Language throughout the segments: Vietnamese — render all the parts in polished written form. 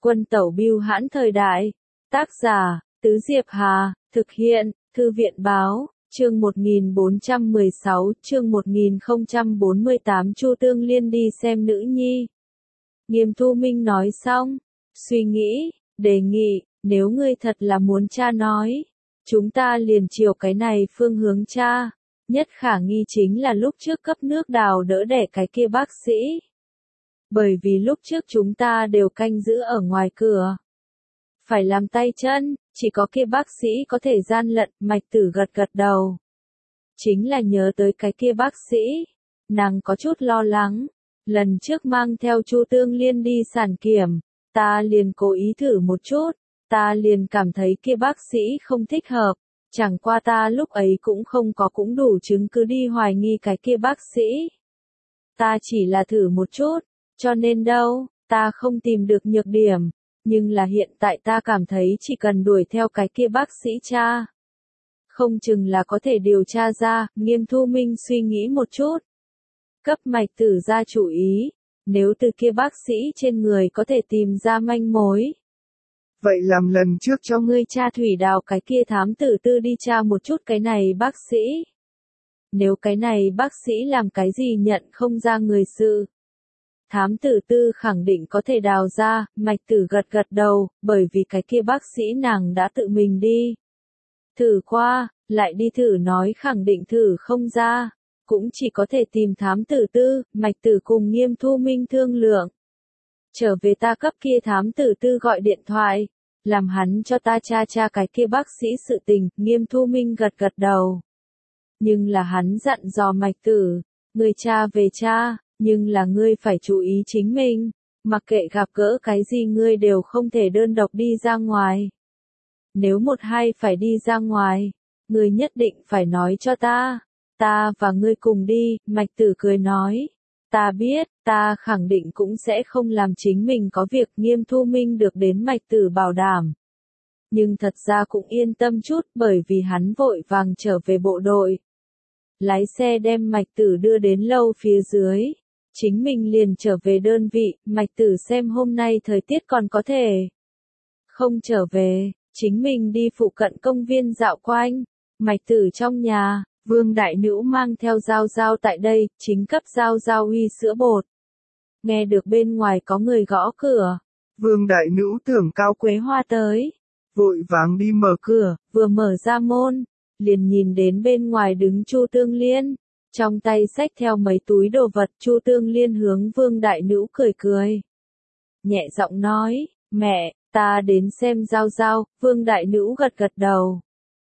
Quân tẩu bưu hãn thời đại. Tác giả, Tứ Diệp Hà, thực hiện, Thư viện báo, chương 1416, chương 1048 Chu Tương Liên đi xem nữ nhi. Nghiêm Thu Minh nói xong, suy nghĩ, đề nghị, nếu ngươi thật là muốn cha nói, chúng ta liền chiều cái này phương hướng cha. Nhất khả nghi chính là lúc trước cấp nước đào đỡ đẻ cái kia bác sĩ. Bởi vì lúc trước chúng ta đều canh giữ ở ngoài cửa. Phải làm tay chân, chỉ có kia bác sĩ có thể gian lận. Mạch Tử gật gật đầu. Chính là nhớ tới cái kia bác sĩ, nàng có chút lo lắng. Lần trước mang theo Chu Tương Liên đi sản kiểm, ta liền cố ý thử một chút, ta liền cảm thấy kia bác sĩ không thích hợp. Chẳng qua ta lúc ấy cũng không có cũng đủ chứng cứ đi hoài nghi cái kia bác sĩ. Ta chỉ là thử một chút, cho nên đâu, ta không tìm được nhược điểm. Nhưng là hiện tại ta cảm thấy chỉ cần đuổi theo cái kia bác sĩ cha, không chừng là có thể điều tra ra. Nghiêm Thu Minh suy nghĩ một chút. Cấp Mạch Tử ra chủ ý, nếu từ kia bác sĩ trên người có thể tìm ra manh mối. Vậy làm lần trước cho ngươi cha thủy đào cái kia thám tử tư đi tra một chút cái này bác sĩ. Nếu cái này bác sĩ làm cái gì nhận không ra người sự, thám tử tư khẳng định có thể đào ra. Mạch Tử gật gật đầu, bởi vì cái kia bác sĩ nàng đã tự mình đi thử qua, lại đi thử nói khẳng định thử không ra, cũng chỉ có thể tìm thám tử tư. Mạch Tử cùng Nghiêm Thu Minh thương lượng. Trở về ta cấp kia thám tử tư gọi điện thoại, làm hắn cho ta tra cái kia bác sĩ sự tình. Nghiêm Thu Minh gật gật đầu. Nhưng là hắn dặn dò Mạch Tử, ngươi cha về cha, nhưng là ngươi phải chú ý chính mình, mặc kệ gặp gỡ cái gì ngươi đều không thể đơn độc đi ra ngoài. Nếu một hai phải đi ra ngoài, ngươi nhất định phải nói cho ta và ngươi cùng đi. Mạch Tử cười nói, ta biết, ta khẳng định cũng sẽ không làm chính mình có việc. Nghiêm Thu Minh được đến Mạch Tử bảo đảm. Nhưng thật ra cũng yên tâm chút, bởi vì hắn vội vàng trở về bộ đội. Lái xe đem Mạch Tử đưa đến lâu phía dưới. Chính mình liền trở về đơn vị. Mạch Tử xem hôm nay thời tiết còn có thể không trở về, chính mình đi phụ cận công viên dạo quanh. Mạch Tử trong nhà, Vương Đại Nữ mang theo Giao Giao tại đây, chính cấp Giao Giao uy sữa bột. Nghe được bên ngoài có người gõ cửa, Vương Đại Nữ tưởng Cao Quế Hoa tới, vội vàng đi mở cửa. Vừa mở ra môn, liền nhìn đến bên ngoài đứng Chu Tương Liên, trong tay xách theo mấy túi đồ vật. Chu Tương Liên hướng Vương Đại Nữ cười cười, nhẹ giọng nói, mẹ, ta đến xem Giao Giao. Vương Đại Nữ gật gật đầu,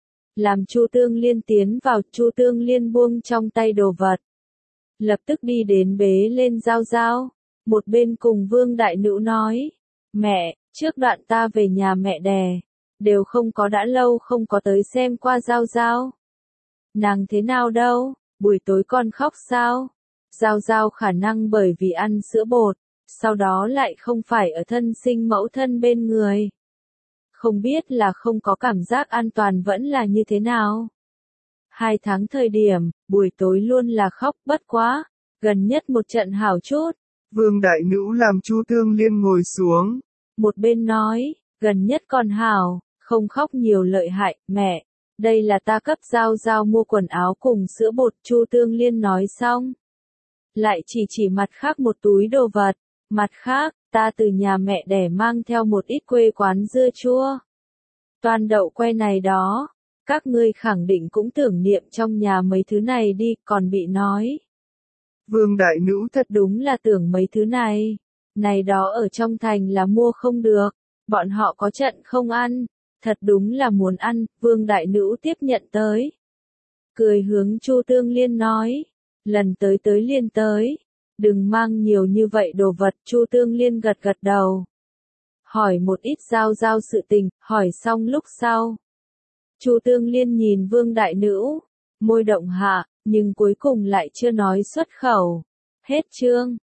làm Chu Tương Liên tiến vào. Chu Tương Liên buông trong tay đồ vật, lập tức đi đến bế lên Giao Giao, một bên cùng Vương Đại Nữ nói, mẹ, trước đoạn ta về nhà mẹ đẻ, đều không có đã lâu không có tới xem qua Giao Giao. Nàng thế nào đâu, buổi tối con khóc sao? Giao Giao khả năng bởi vì ăn sữa bột, sau đó lại không phải ở thân sinh mẫu thân bên người. Không biết là không có cảm giác an toàn vẫn là như thế nào. 2 tháng thời điểm, buổi tối luôn là khóc. Bất quá, gần nhất một trận hảo chút. Vương Đại Nữ làm Chu Tương Liên ngồi xuống, một bên nói, gần nhất còn hảo, không khóc nhiều lợi hại. Mẹ, đây là ta cấp Giao Giao mua quần áo cùng sữa bột. Chu Tương Liên nói xong, lại chỉ mặt khác một túi đồ vật. Mặt khác, ta từ nhà mẹ đẻ mang theo một ít quê quán dưa chua, toàn đậu que này đó. Các ngươi khẳng định cũng tưởng niệm trong nhà mấy thứ này đi. Còn bị nói, Vương Đại Nữ thật đúng là tưởng mấy thứ này. Này đó ở trong thành là mua không được, bọn họ có trận không ăn, thật đúng là muốn ăn. Vương Đại Nữ tiếp nhận tới, cười hướng Chu Tương Liên nói, lần tới liền tới, đừng mang nhiều như vậy đồ vật. Chu Tương Liên gật gật đầu, hỏi một ít Giao Giao sự tình. Hỏi xong lúc sau, Chu Tương Liên nhìn Vương Đại Nữ, môi động hạ, nhưng cuối cùng lại chưa nói xuất khẩu. Hết chương.